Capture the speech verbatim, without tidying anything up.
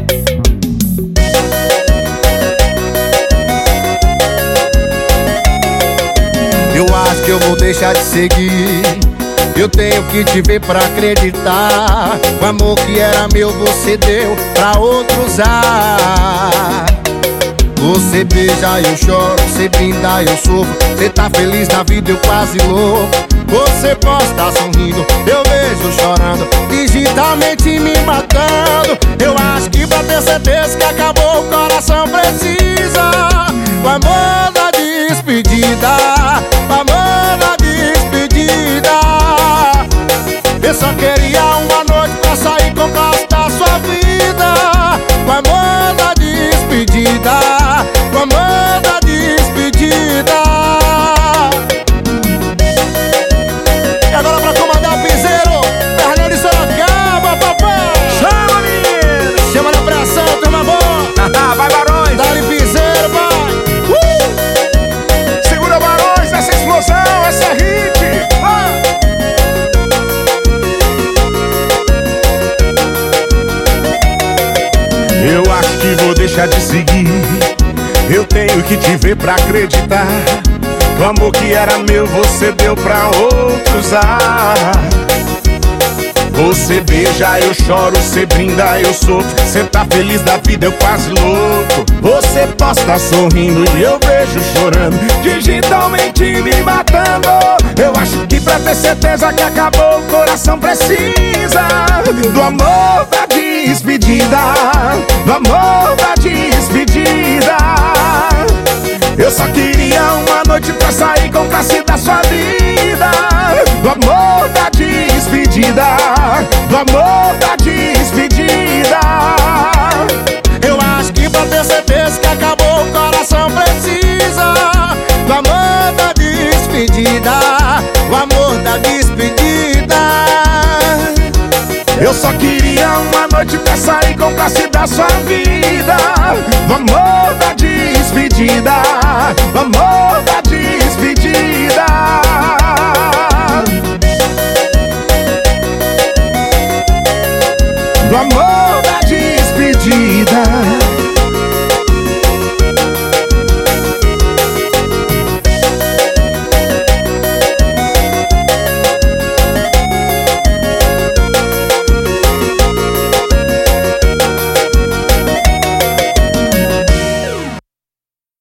Eu acho que eu vou deixar de seguir. Eu tenho que te ver pra acreditar. O amor que era meu você deu pra outro usar. Você beija, eu choro, você brinda, eu sofro. Você tá feliz na vida, eu quase louco. Você posta tá sorrindo, eu vejo chorando, digitalmente me matando. Eu acho que pra ter certeza que acabou, o coração precisa o amor da despedida, o amor da despedida. Eu só queria uma noite pra sair com o gosto da sua vida. O amor da despedida, o amor da despedida. E agora pra comandar o piseiro, Fernando de Sorocaba, papai. Chama, menino! Chama na pressão, turma boa. Vai, Barões! Dá-lhe piseiro, vai. Uh! Segura, Barões, essa explosão, essa é hit! Ah! Eu acho que vou deixar de seguir. Eu tenho que te ver pra acreditar. O amor que era meu você deu pra outros usar. Você beija, eu choro, você brinda, eu sofro. Você tá feliz da vida, eu quase louco. Você posta sorrindo e eu vejo chorando, digitalmente me matando. Eu acho que pra ter certeza que acabou, o coração precisa do amor da despedida, do amor da despedida. Eu só queria uma noite pra sair com classe da sua vida. Do amor da despedida, do amor da despedida. Eu acho que pra ter certeza que acabou, o coração precisa do amor da despedida, o amor da despedida. Eu só queria uma noite pra sair com classe da sua vida. Do amor da despedida, do amor da despedida. Do amor